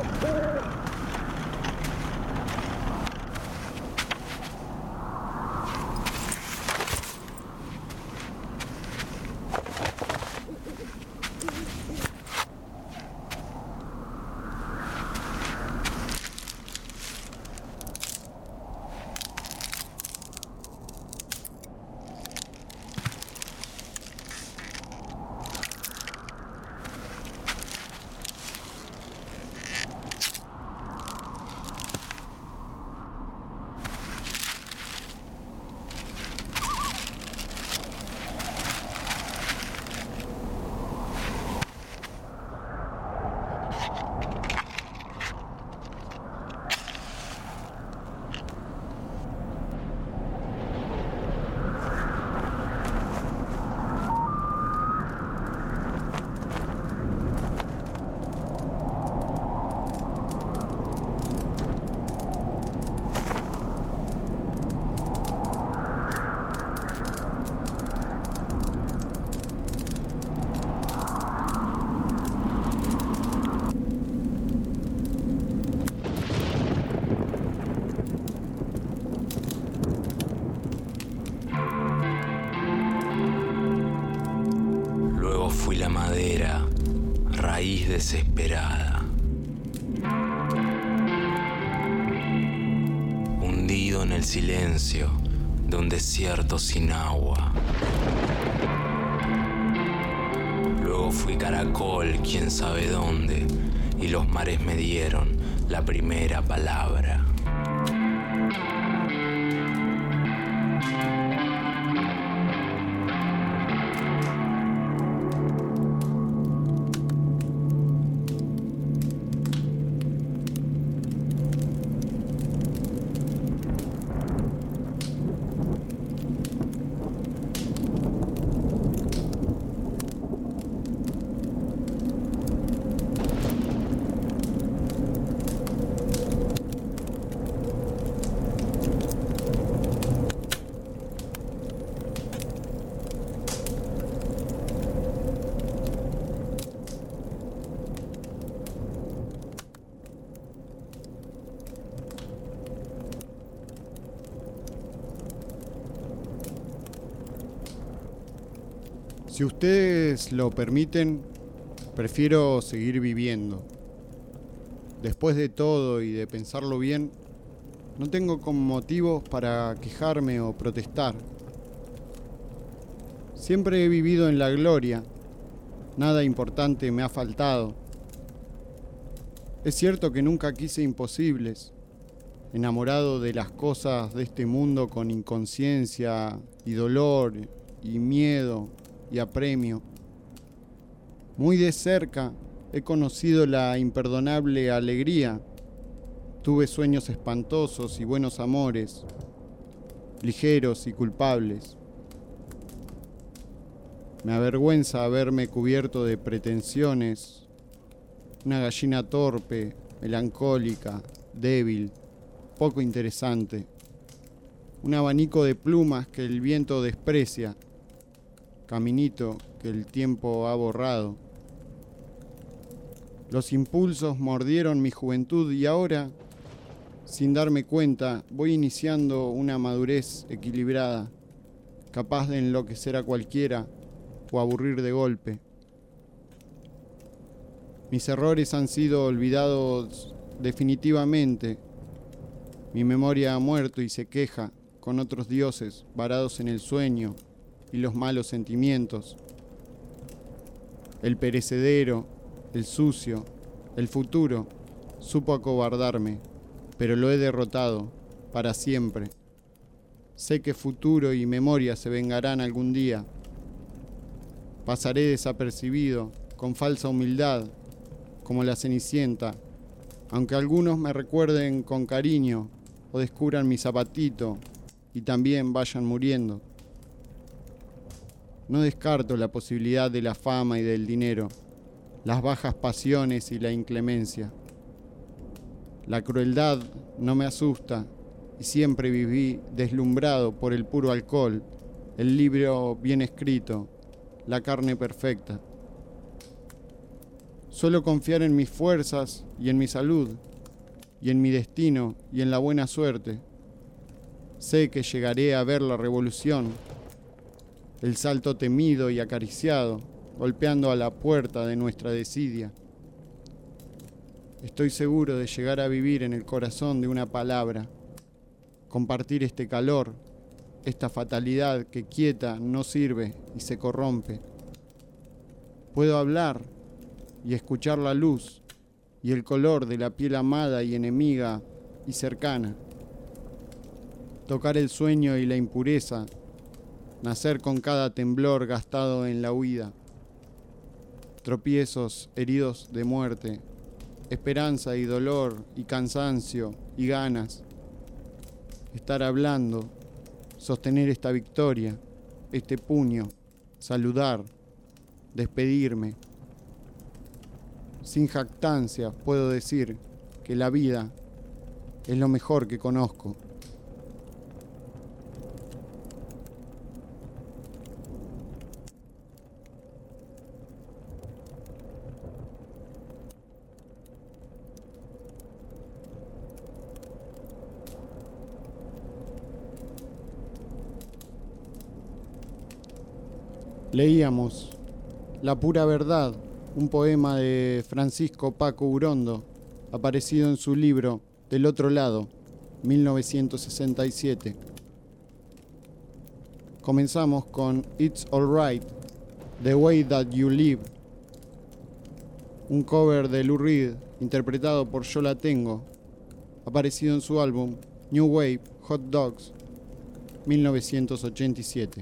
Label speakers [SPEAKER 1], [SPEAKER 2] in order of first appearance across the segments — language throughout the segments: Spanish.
[SPEAKER 1] Raíz desesperada. Hundido en el silencio de un desierto sin agua. Luego fui caracol, quién sabe dónde, y los mares me dieron la primera palabra.
[SPEAKER 2] Si ustedes lo permiten, prefiero seguir viviendo. Después de todo y de pensarlo bien, no tengo como motivos para quejarme o protestar. Siempre he vivido en la gloria, nada importante me ha faltado. Es cierto que nunca quise imposibles, enamorado de las cosas de este mundo con inconsciencia y dolor y miedo y apremio. Muy de cerca he conocido la imperdonable alegría. Tuve sueños espantosos y buenos amores, ligeros y culpables. Me avergüenza haberme cubierto de pretensiones, una gallina torpe, melancólica, débil, poco interesante, un abanico de plumas que el viento desprecia, caminito que el tiempo ha borrado. Los impulsos mordieron mi juventud y ahora, sin darme cuenta, voy iniciando una madurez equilibrada, capaz de enloquecer a cualquiera o aburrir de golpe. Mis errores han sido olvidados definitivamente. Mi memoria ha muerto y se queja con otros dioses varados en el sueño y los malos sentimientos. El perecedero, el sucio, el futuro, supo acobardarme, pero lo he derrotado para siempre. Sé que futuro y memoria se vengarán algún día. Pasaré desapercibido, con falsa humildad, como la Cenicienta, aunque algunos me recuerden con cariño o descubran mi zapatito y también vayan muriendo. No descarto la posibilidad de la fama y del dinero, las bajas pasiones y la inclemencia. La crueldad no me asusta y siempre viví deslumbrado por el puro alcohol, el libro bien escrito, la carne perfecta. Suelo confiar en mis fuerzas y en mi salud, y en mi destino y en la buena suerte. Sé que llegaré a ver la revolución, el salto temido y acariciado, golpeando a la puerta de nuestra desidia. Estoy seguro de llegar a vivir en el corazón de una palabra, compartir este calor, esta fatalidad que quieta no sirve y se corrompe. Puedo hablar y escuchar la luz y el color de la piel amada y enemiga y cercana. Tocar el sueño y la impureza, nacer con cada temblor gastado en la huida. Tropiezos heridos de muerte, esperanza y dolor y cansancio y ganas. Estar hablando, sostener esta victoria, este puño, saludar, despedirme. Sin jactancia puedo decir que la vida es lo mejor que conozco. Leíamos La pura verdad, un poema de Francisco Paco Urondo, aparecido en su libro Del otro lado, 1967. Comenzamos con It's Alright, The Way That You Live, un cover de Lou Reed interpretado por Yo La Tengo, aparecido en su álbum New Wave Hot Dogs, 1987.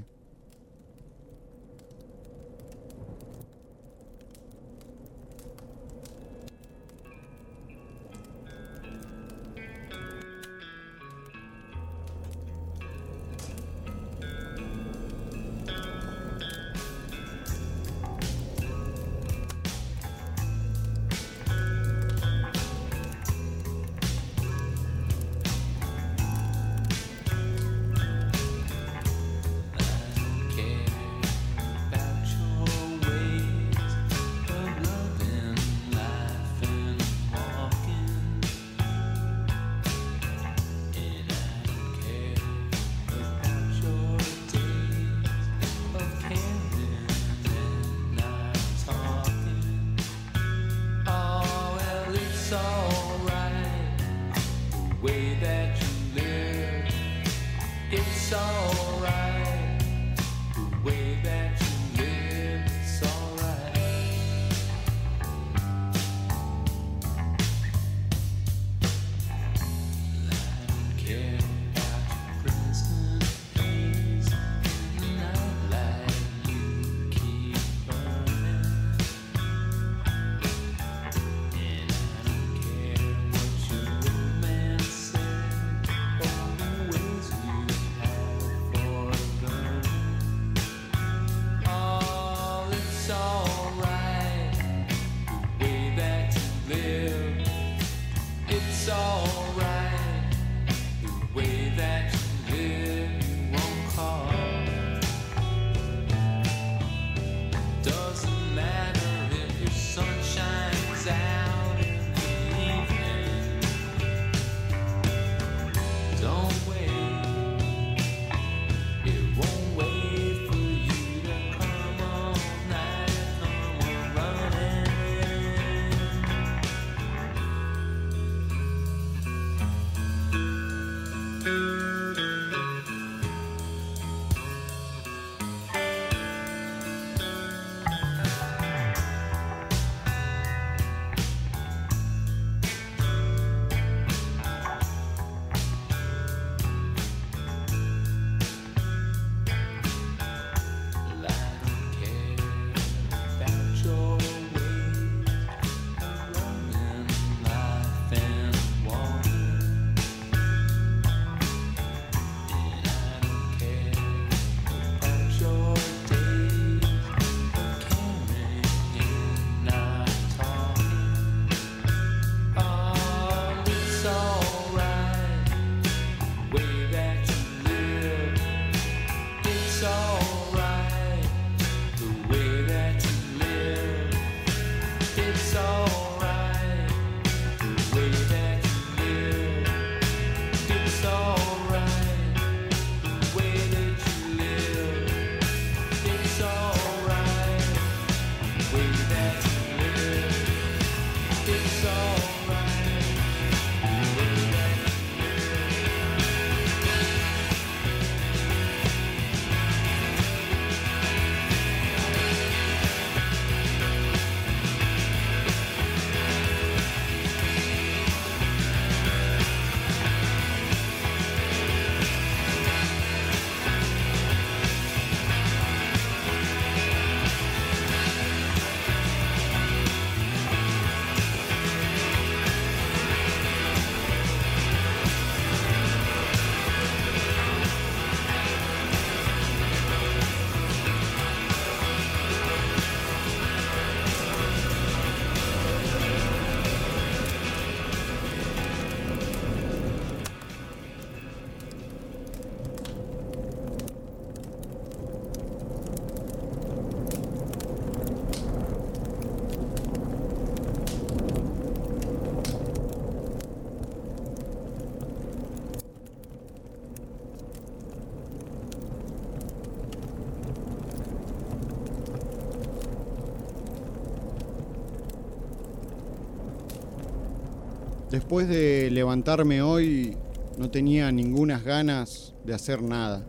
[SPEAKER 2] Después de levantarme hoy, no tenía ningunas ganas de hacer nada.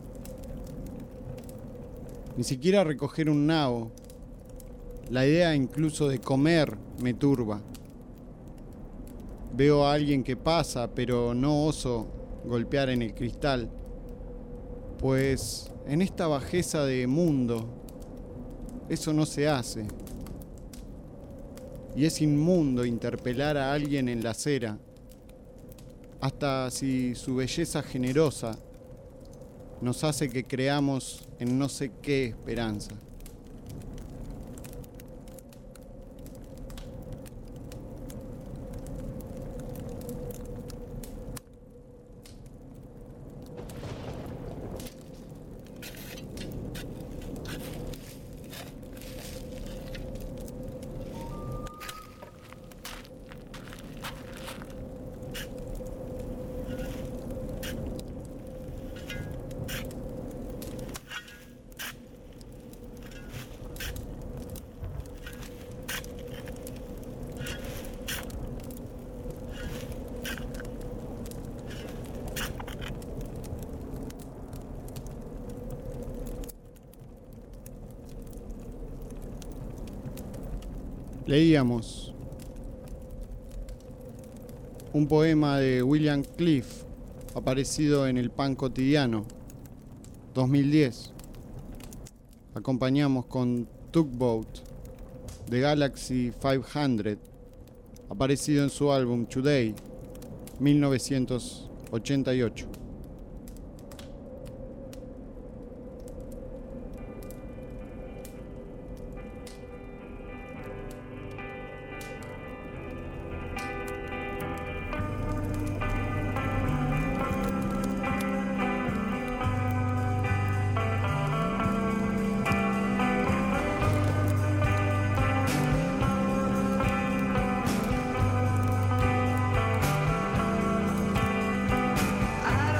[SPEAKER 2] Ni siquiera recoger un nabo. La idea incluso de comer me turba. Veo a alguien que pasa, pero no oso golpear en el cristal. Pues en esta bajeza de mundo, eso no se hace. Y es inmundo interpelar a alguien en la acera, hasta si su belleza generosa nos hace que creamos en no sé qué esperanza. Leíamos un poema de William Cliff, aparecido en el Pan Cotidiano, 2010. Acompañamos con Tugboat, de Galaxy 500, aparecido en su álbum Today, 1988.
[SPEAKER 3] I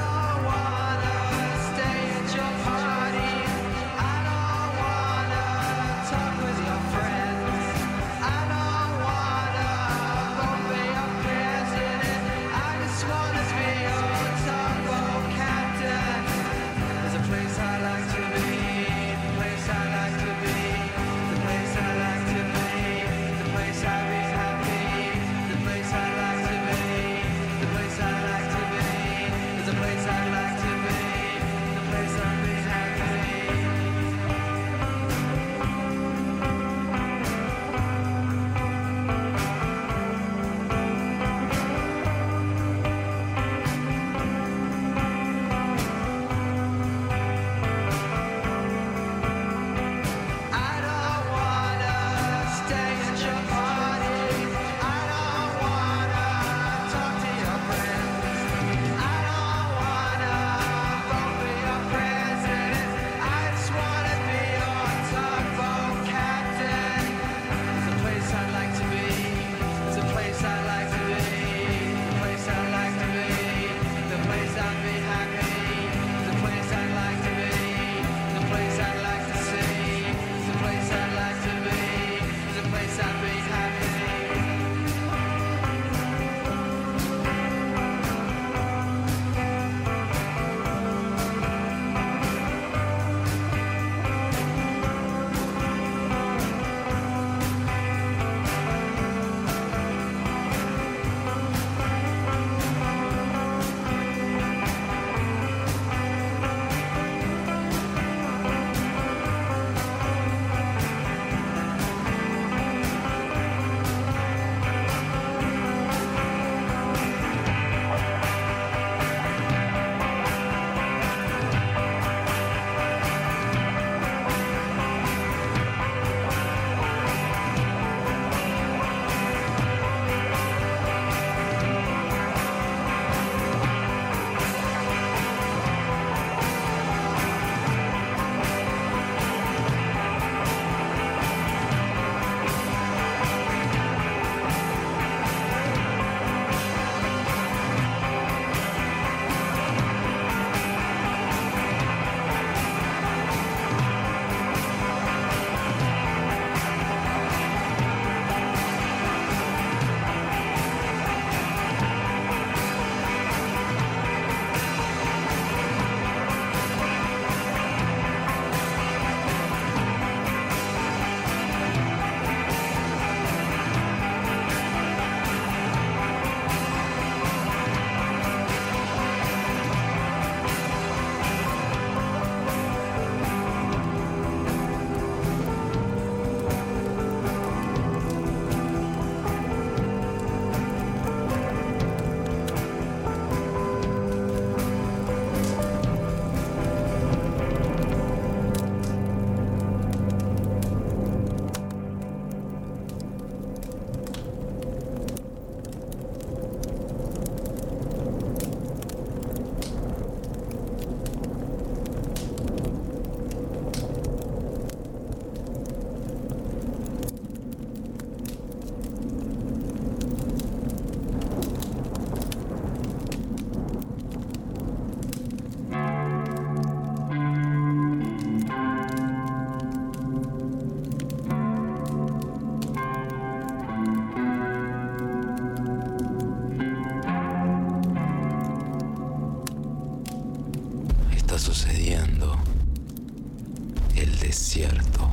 [SPEAKER 1] sucediendo. El desierto.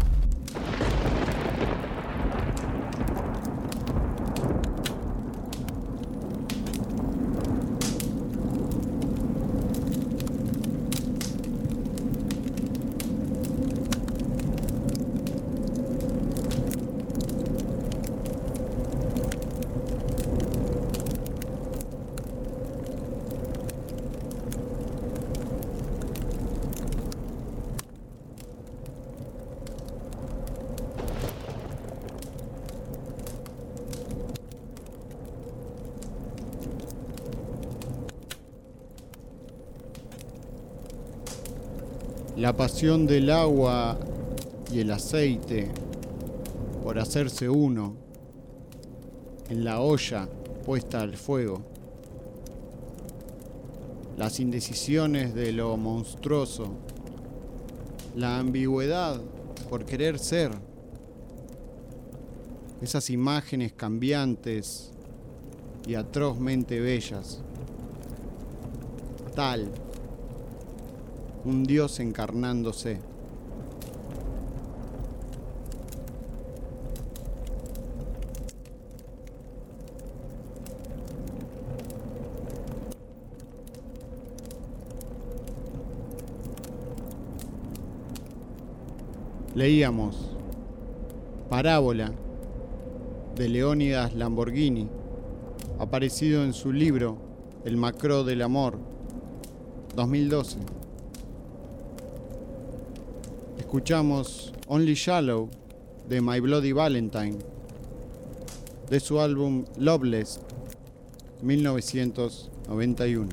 [SPEAKER 2] La pasión del agua y el aceite por hacerse uno en la olla puesta al fuego. Las indecisiones de lo monstruoso, la ambigüedad por querer ser, esas imágenes cambiantes y atrozmente bellas. Tal, un dios encarnándose. Leíamos Parábola de Leónidas Lamborghini, aparecido en su libro El Macro del Amor, 2012. Escuchamos Only Shallow de My Bloody Valentine, de su álbum Loveless, 1991.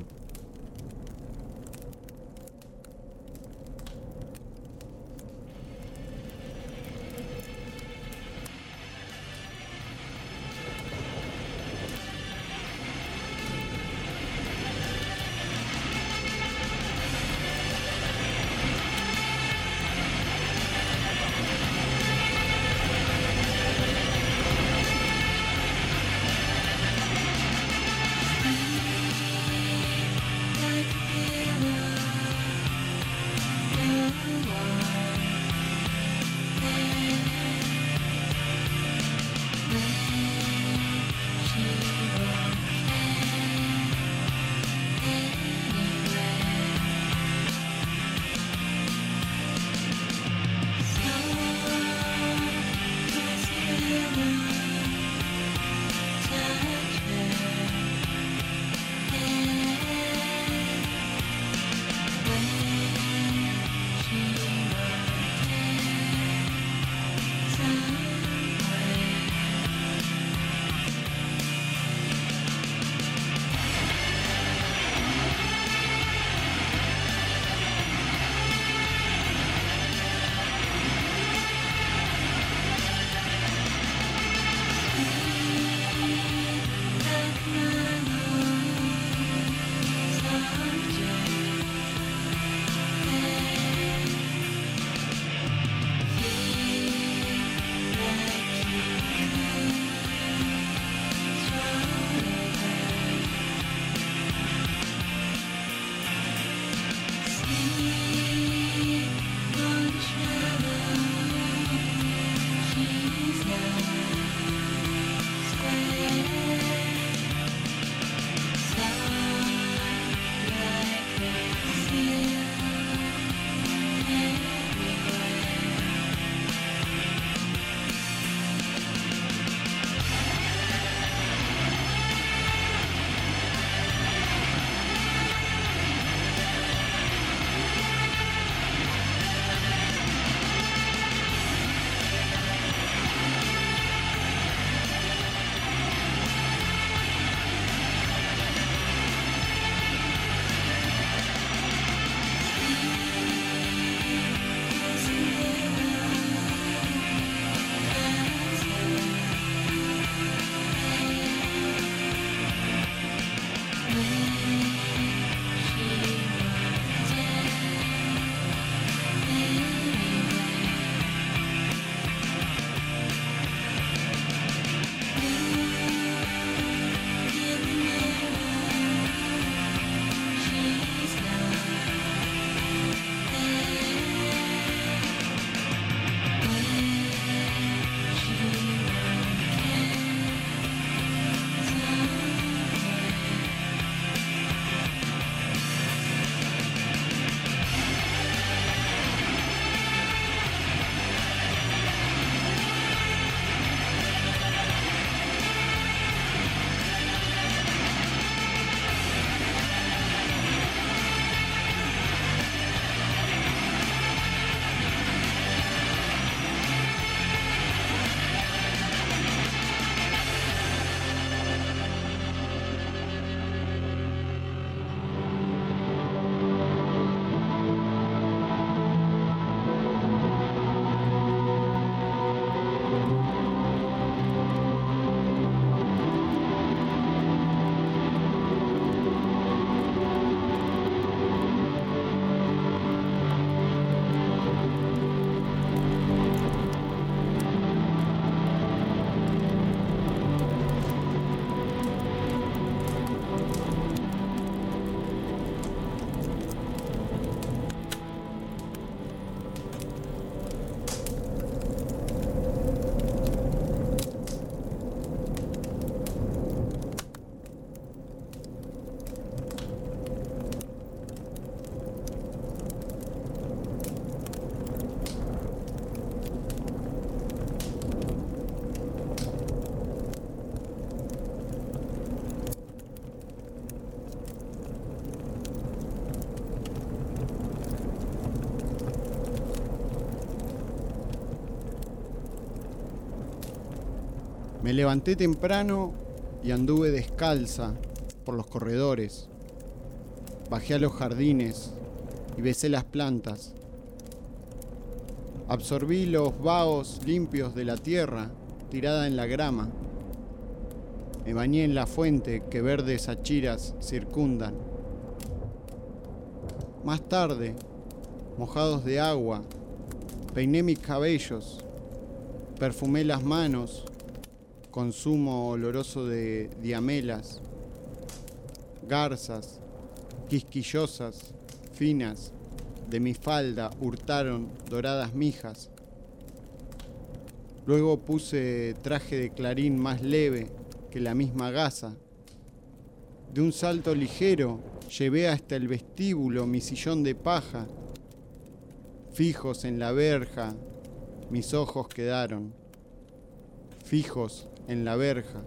[SPEAKER 2] Me levanté temprano y anduve descalza por los corredores. Bajé a los jardines y besé las plantas. Absorbí los vagos limpios de la tierra tirada en la grama. Me bañé en la fuente que verdes achiras circundan. Más tarde, mojados de agua, peiné mis cabellos, perfumé las manos con zumo oloroso de diamelas, garzas, quisquillosas, finas, de mi falda hurtaron doradas mijas. Luego puse traje de clarín más leve que la misma gasa. De un salto ligero llevé hasta el vestíbulo mi sillón de paja. Fijos en la verja, mis ojos quedaron. Fijos en la verja.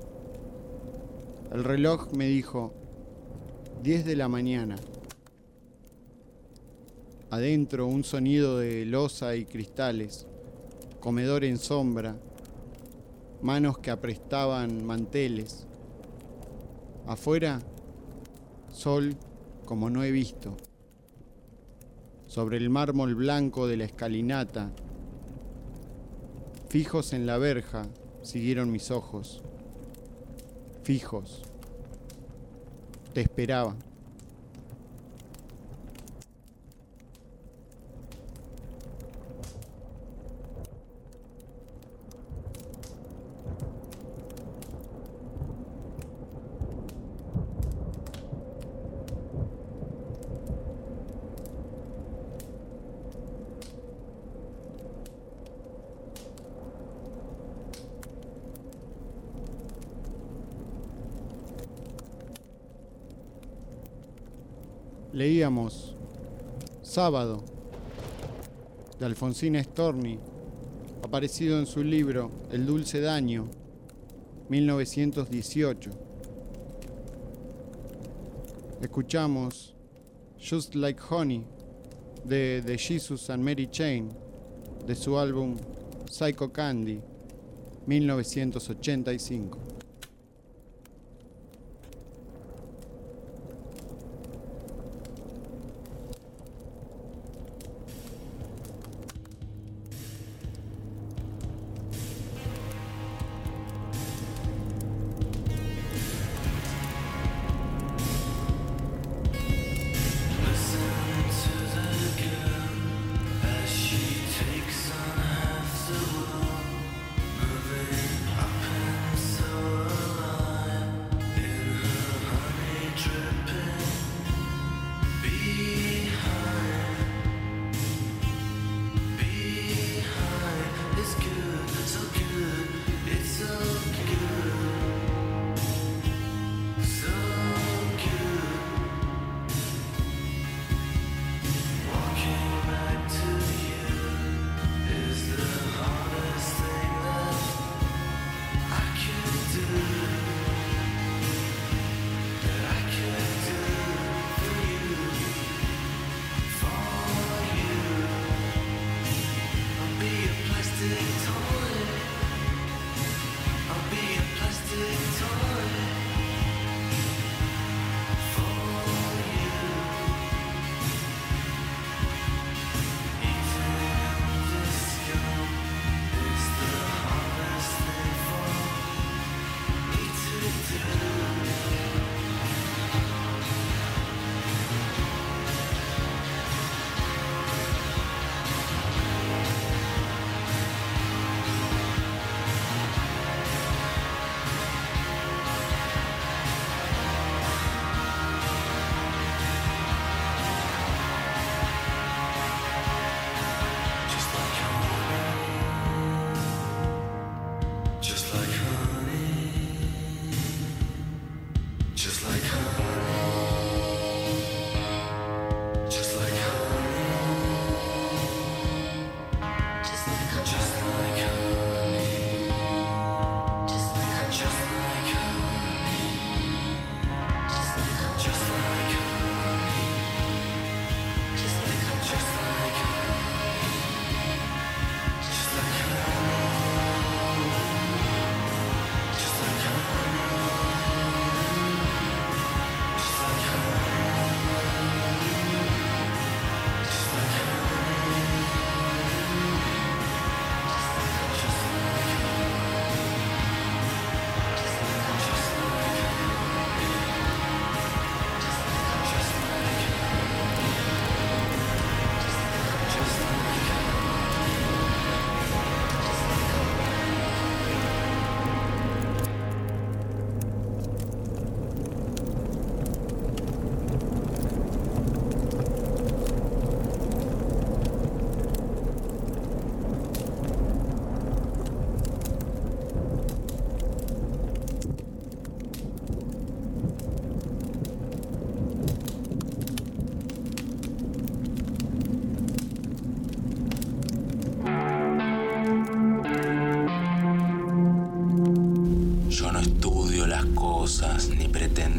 [SPEAKER 2] El reloj me dijo 10 de la mañana. Adentro un sonido de loza y cristales, comedor en sombra, manos que aprestaban manteles. Afuera, sol como no he visto. Sobre el mármol blanco de la escalinata, fijos en la verja, siguieron mis ojos. Fijos. Te esperaba. Leíamos Sábado, de Alfonsina Storni, aparecido en su libro El dulce daño, 1918. Escuchamos Just Like Honey, de The Jesus and Mary Chain, de su álbum Psycho Candy, 1985.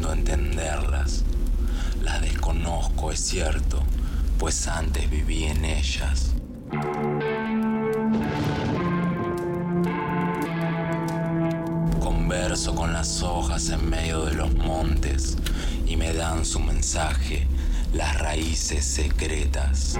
[SPEAKER 1] intentando entenderlas. Las desconozco, es cierto, pues antes viví en ellas. Converso con las hojas en medio de los montes y me dan su mensaje, las raíces secretas.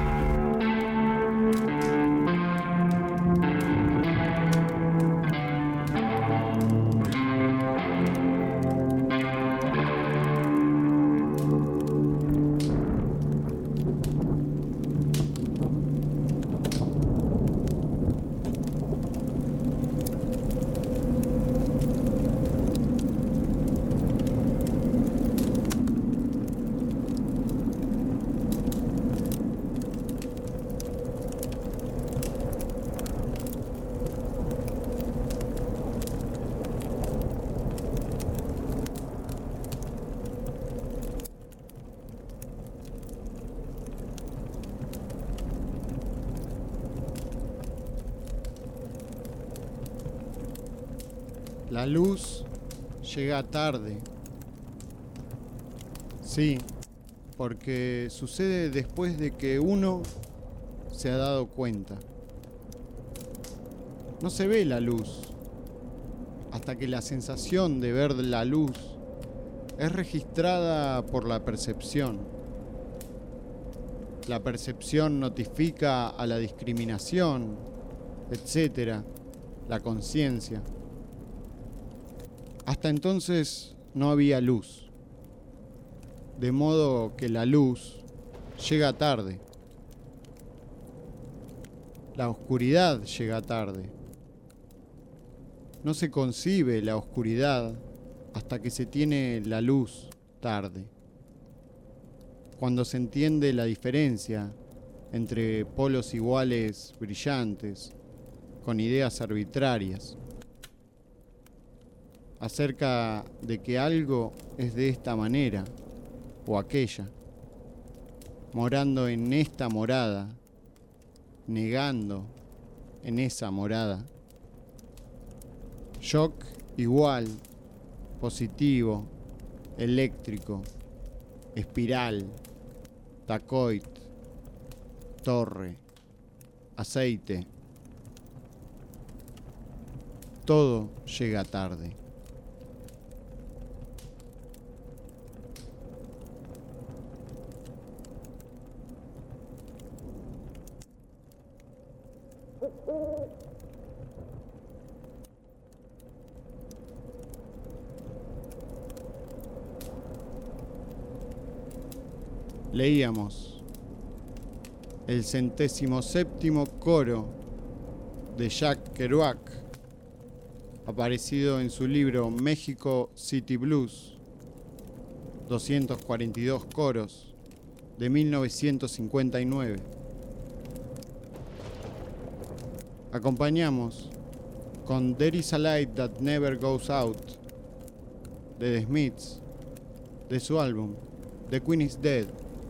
[SPEAKER 2] La luz llega tarde. Sí, porque sucede después de que uno se ha dado cuenta. No se ve la luz hasta que la sensación de ver la luz es registrada por la percepción. La percepción notifica a la discriminación, etc., la conciencia. Hasta entonces no había luz, de modo que la luz llega tarde. La oscuridad llega tarde. No se concibe la oscuridad hasta que se tiene la luz tarde. Cuando se entiende la diferencia entre polos iguales brillantes, con ideas arbitrarias, acerca de que algo es de esta manera o aquella, morando en esta morada, negando en esa morada. Shock igual, positivo, eléctrico, espiral, tacoid, torre, aceite. Todo llega tarde. Leíamos el 107º coro de Jack Kerouac, aparecido en su libro México City Blues, 242 coros, de 1959. Acompañamos con There is a Light That Never Goes Out, de The Smiths, de su álbum The Queen is Dead,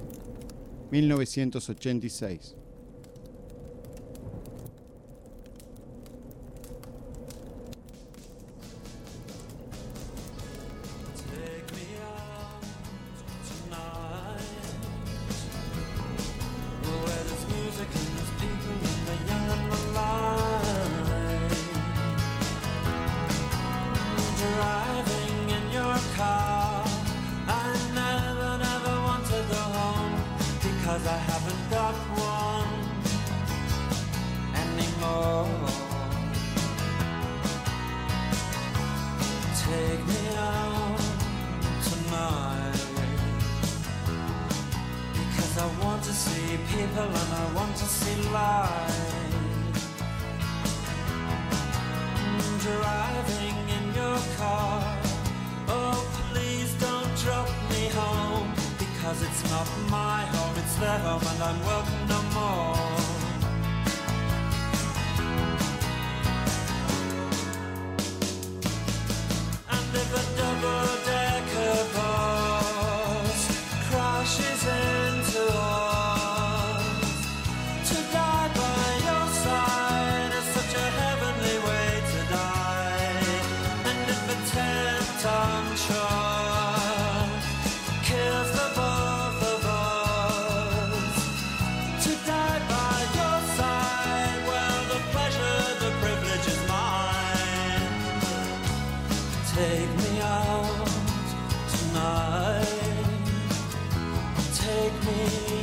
[SPEAKER 2] 1986.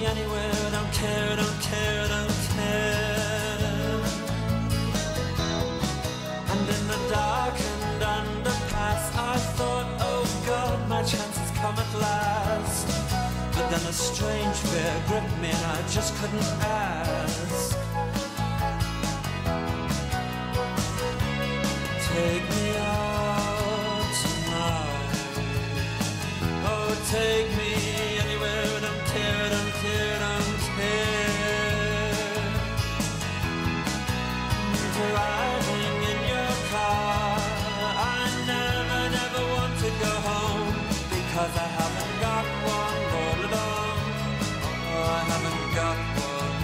[SPEAKER 1] anywhere, don't care, don't care, don't care. And in the darkened underpass I thought, oh God, my chance has come at last. But then a strange fear gripped me and I just couldn't ask. Take me out tonight. Oh, take me anywhere, don't care, don't care, don't care. Driving in your car, I never, never want to go home because I haven't got one all alone. Oh, I haven't got one.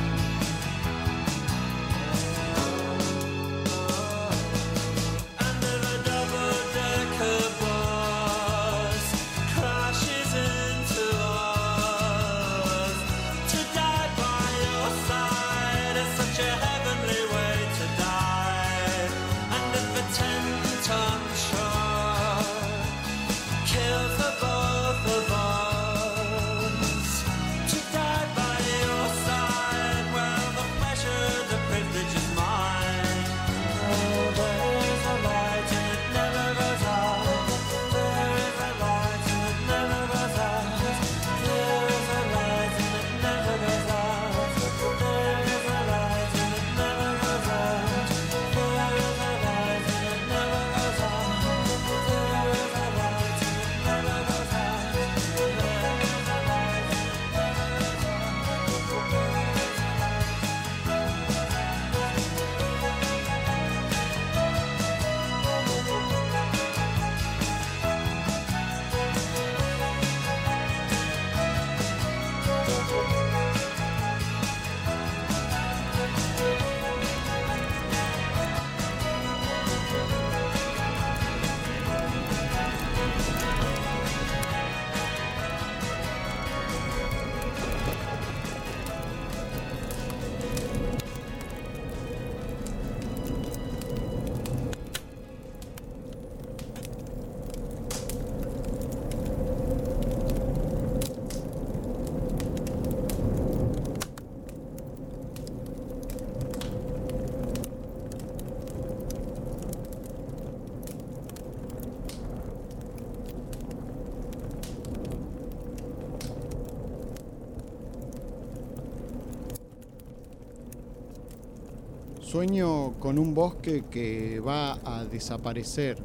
[SPEAKER 2] Sueño con un bosque que va a desaparecer,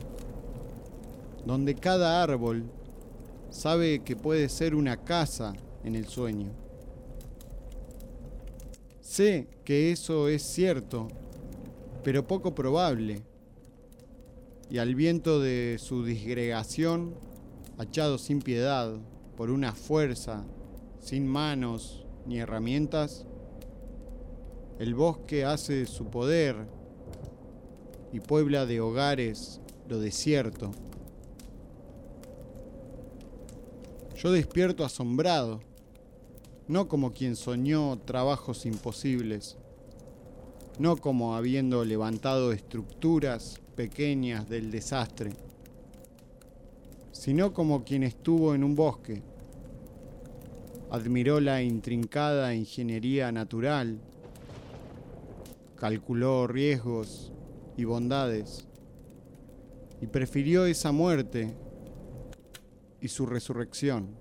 [SPEAKER 2] donde cada árbol sabe que puede ser una casa en el sueño. Sé que eso es cierto, pero poco probable, y al viento de su disgregación, hachado sin piedad por una fuerza, sin manos ni herramientas, el bosque hace su poder y puebla de hogares lo desierto. Yo despierto asombrado, no como quien soñó trabajos imposibles, no como habiendo levantado estructuras pequeñas del desastre, sino como quien estuvo en un bosque, admiró la intrincada ingeniería natural, calculó riesgos y bondades y prefirió esa muerte y su resurrección.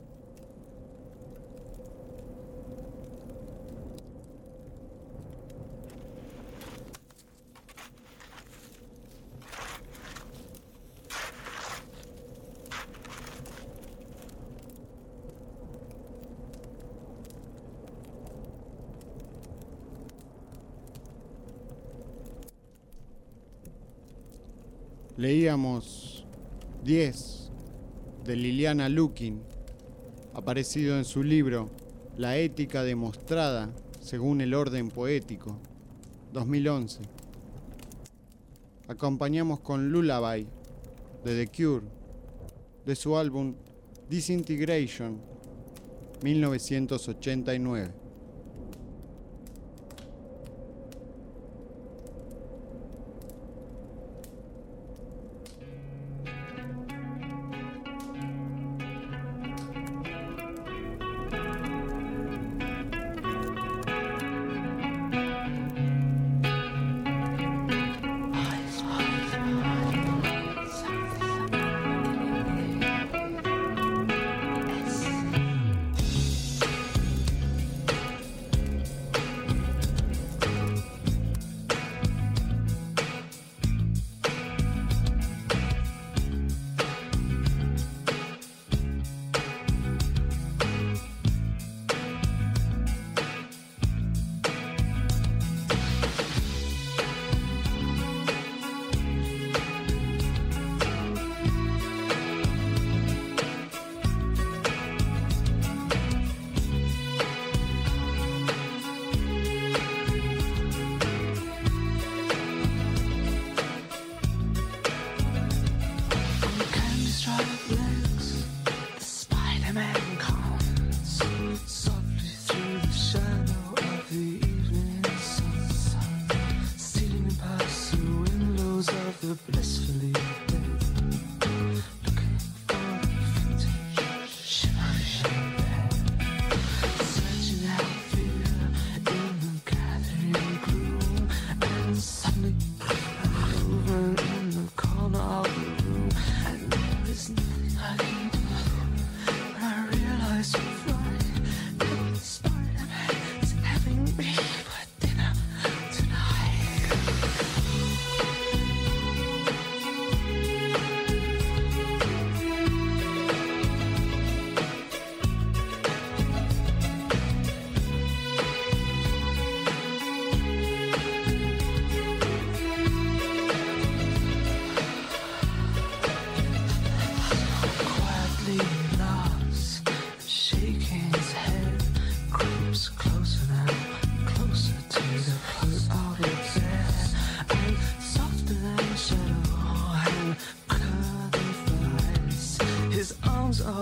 [SPEAKER 2] Leíamos 10 de Liliana Lukin, aparecido en su libro La ética demostrada según el orden poético, 2011. Acompañamos con Lullaby de The Cure, de su álbum Disintegration, 1989.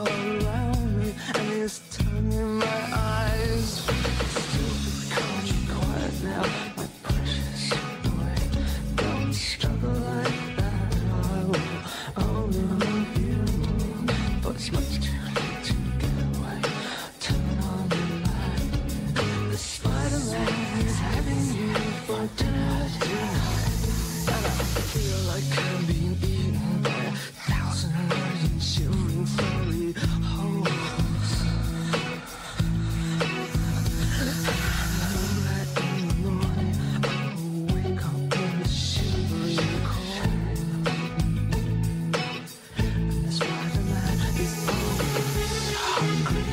[SPEAKER 3] all around me, and his tongue in my eyes. Stupid, calm and quiet now, my precious boy. Don't struggle like that, I will only love you more. But it's much too late to get away. Turn on the light. The Spider-Man is having you for dinner tonight. And I feel like I'm being eaten by 1,000 million shivering furry holes. Right in the morning, I'll wake up in the shivering cold. And the Spider-Man is always hungry.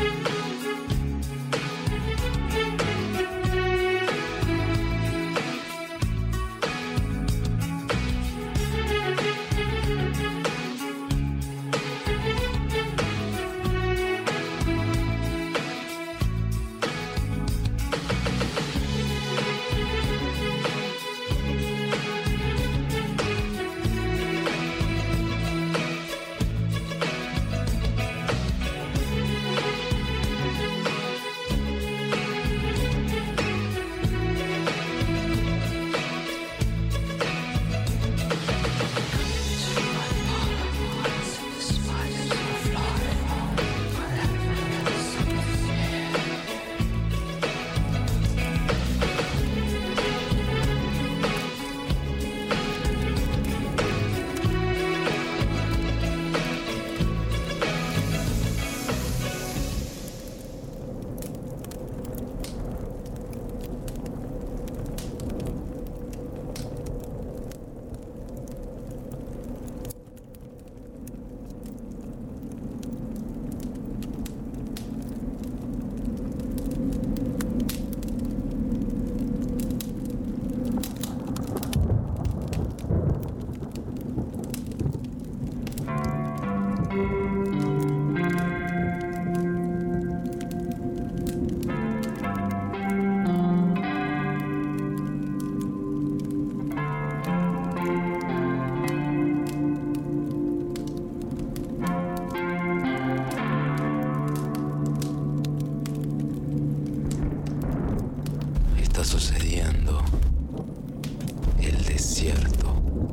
[SPEAKER 4] Está sucediendo el desierto.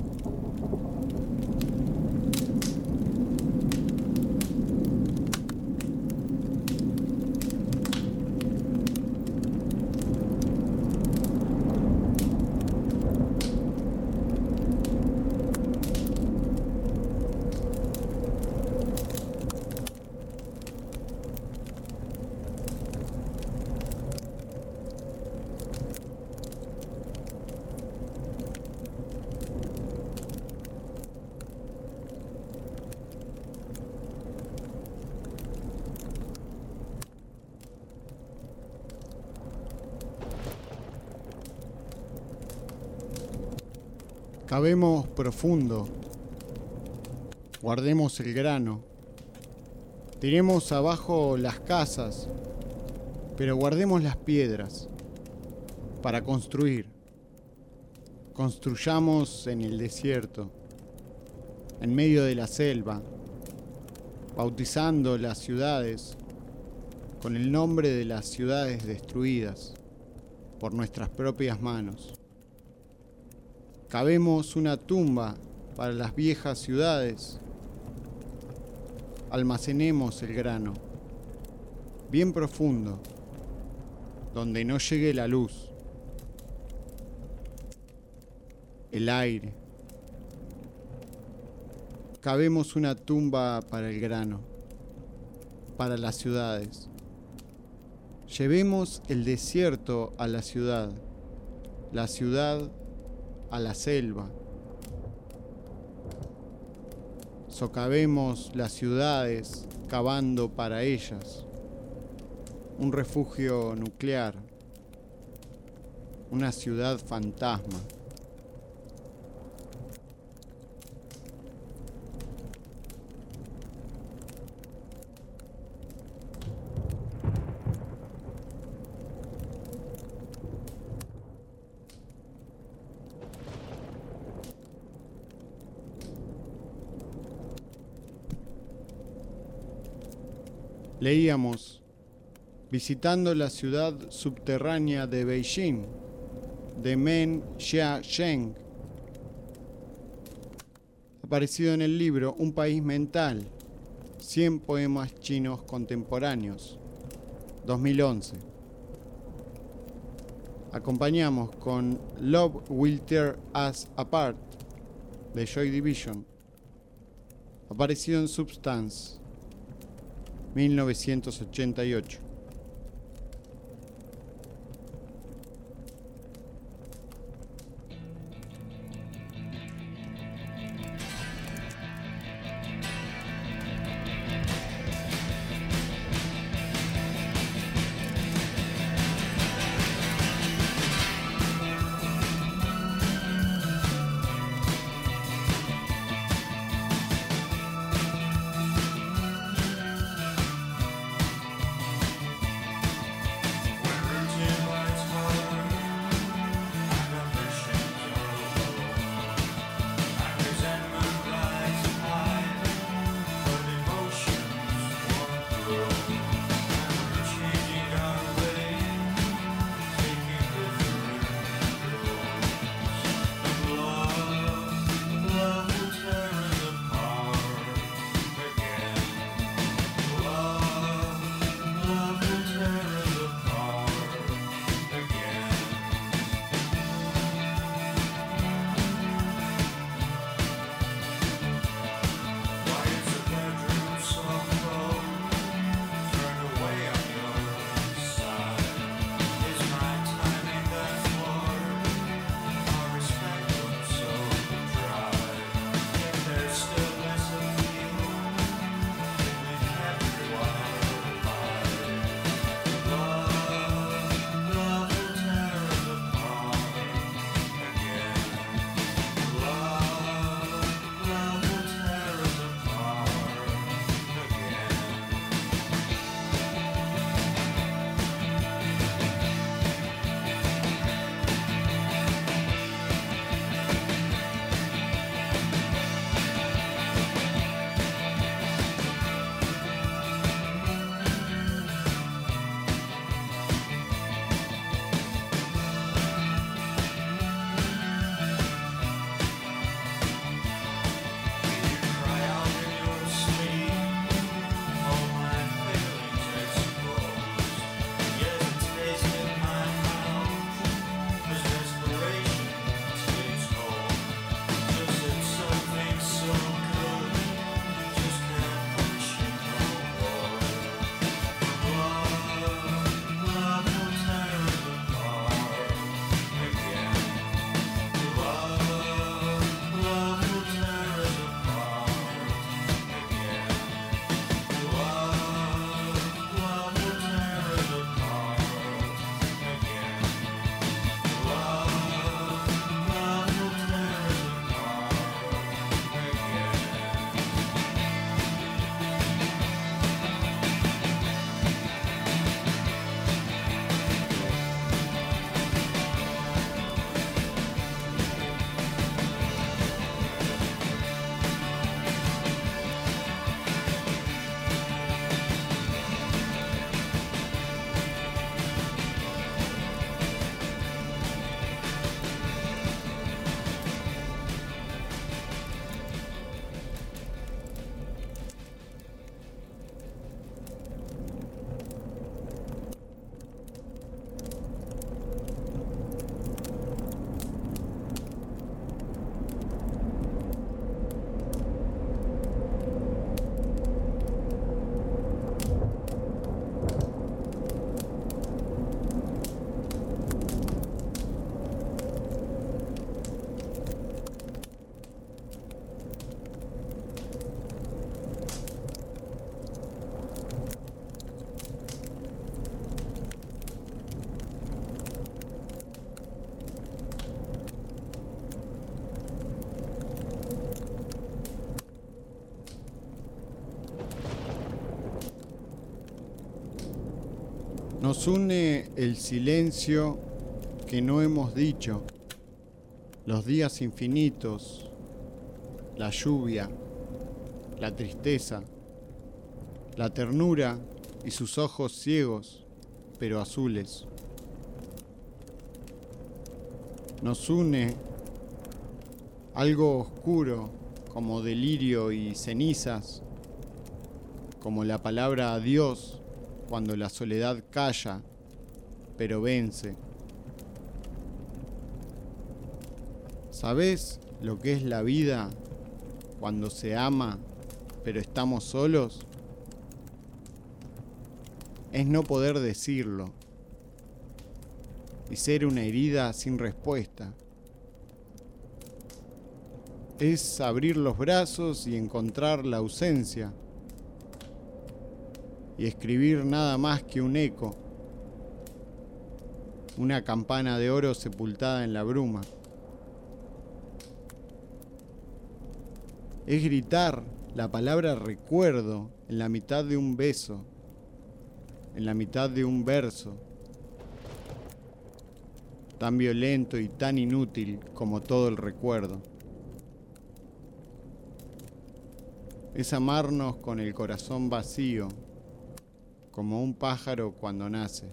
[SPEAKER 2] Cavemos profundo, guardemos el grano, tiremos abajo las casas, pero guardemos las piedras para construir. Construyamos en el desierto, en medio de la selva, bautizando las ciudades con el nombre de las ciudades destruidas por nuestras propias manos. Cavemos una tumba para las viejas ciudades. Almacenemos el grano, bien profundo, donde no llegue la luz, el aire. Cavemos una tumba para el grano, para las ciudades. Llevemos el desierto a la ciudad a la selva. Socavemos las ciudades cavando para ellas un refugio nuclear, una ciudad fantasma. Leíamos, visitando la ciudad subterránea de Beijing, de Men Xia-Sheng, aparecido en el libro Un país mental, 100 poemas chinos contemporáneos, 2011. Acompañamos con Love Will Tear Us Apart, de Joy Division, aparecido en Substance, 1988. Nos une el silencio que no hemos dicho, los días infinitos, la lluvia, la tristeza, la ternura y sus ojos ciegos, pero azules. Nos une algo oscuro, como delirio y cenizas, como la palabra adiós cuando la soledad calla, pero vence. ¿Sabés lo que es la vida cuando se ama, pero estamos solos? Es no poder decirlo y ser una herida sin respuesta. Es abrir los brazos y encontrar la ausencia y escribir nada más que un eco, una campana de oro sepultada en la bruma. Es gritar la palabra recuerdo en la mitad de un beso, en la mitad de un verso, tan violento y tan inútil como todo el recuerdo. Es amarnos con el corazón vacío, como un pájaro cuando nace.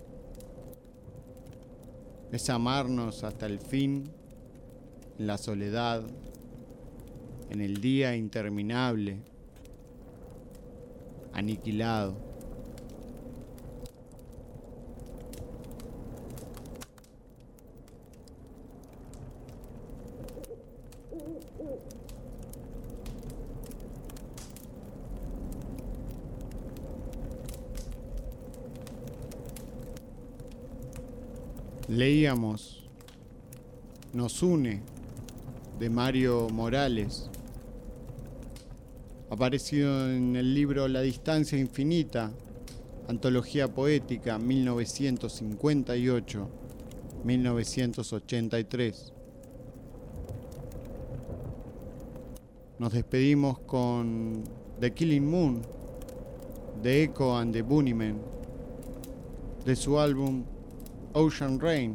[SPEAKER 2] Es amarnos hasta el fin, en la soledad, en el día interminable, aniquilado. Leíamos Nos une, de Mario Morales, aparecido en el libro La distancia infinita, antología poética 1958-1983. Nos despedimos con The Killing Moon, de Echo and the Bunnymen, de su álbum Ocean Rain,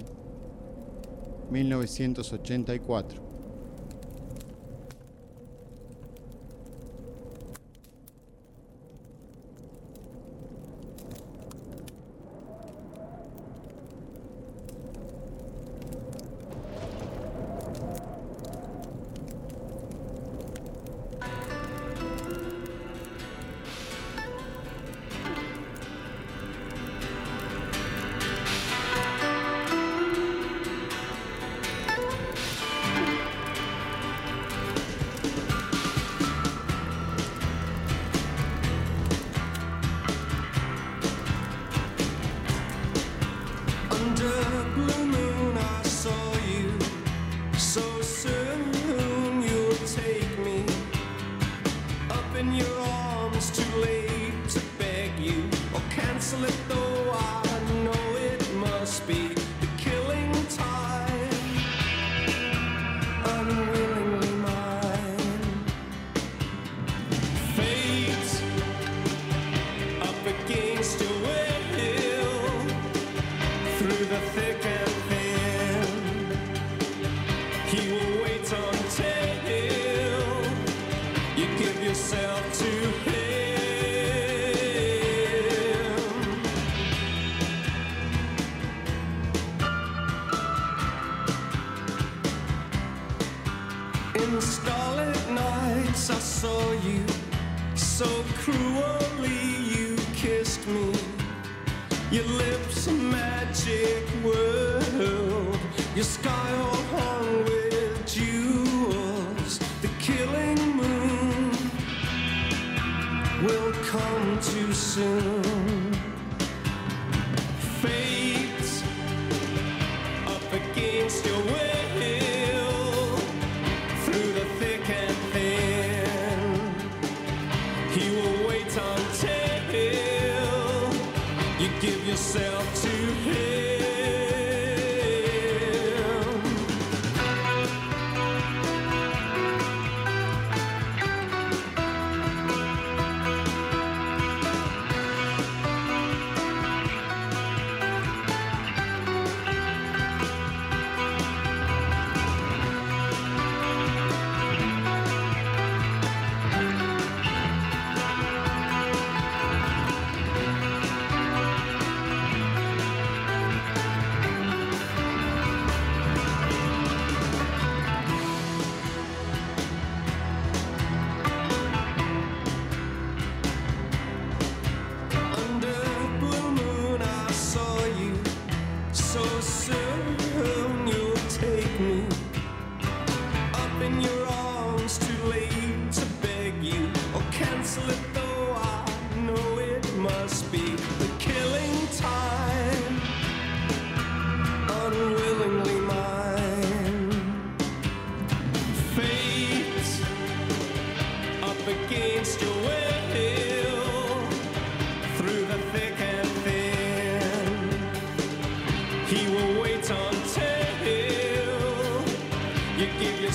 [SPEAKER 2] 1984.
[SPEAKER 5] In starlit nights I saw you, so cruelly you kissed me. Your lips a magic world, your sky all hung with jewels. The killing moon will come too soon. Fate up against your will. Give yourself to him.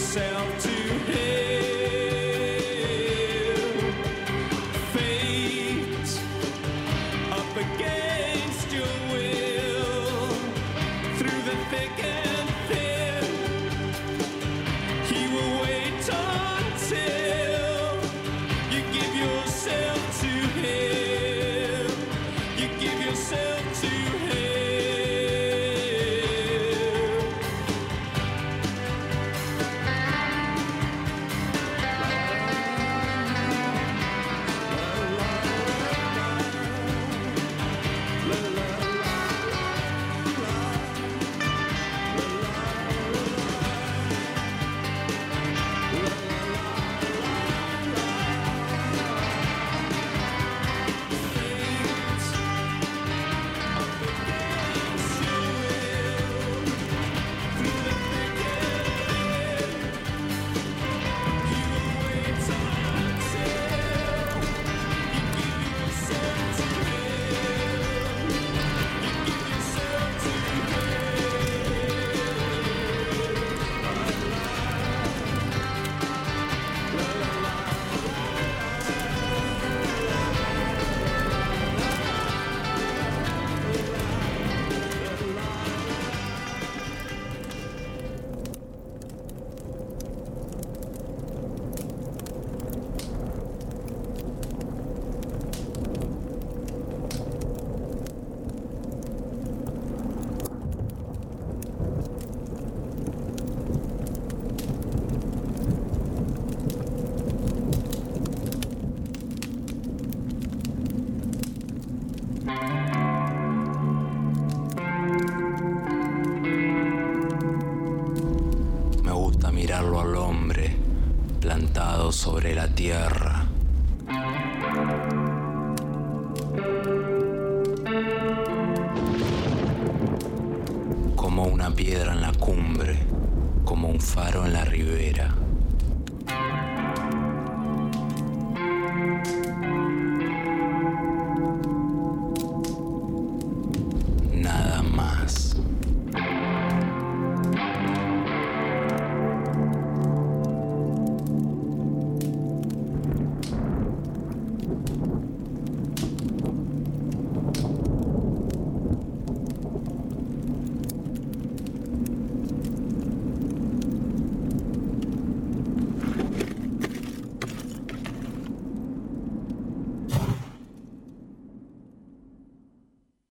[SPEAKER 5] yourself to him. Fate up against your will, through the thick and thin. He will wait until you give yourself to him. You give yourself to him.
[SPEAKER 4] Me gusta mirarlo al hombre plantado sobre la tierra. Como una piedra en la cumbre, como un faro en la ribera.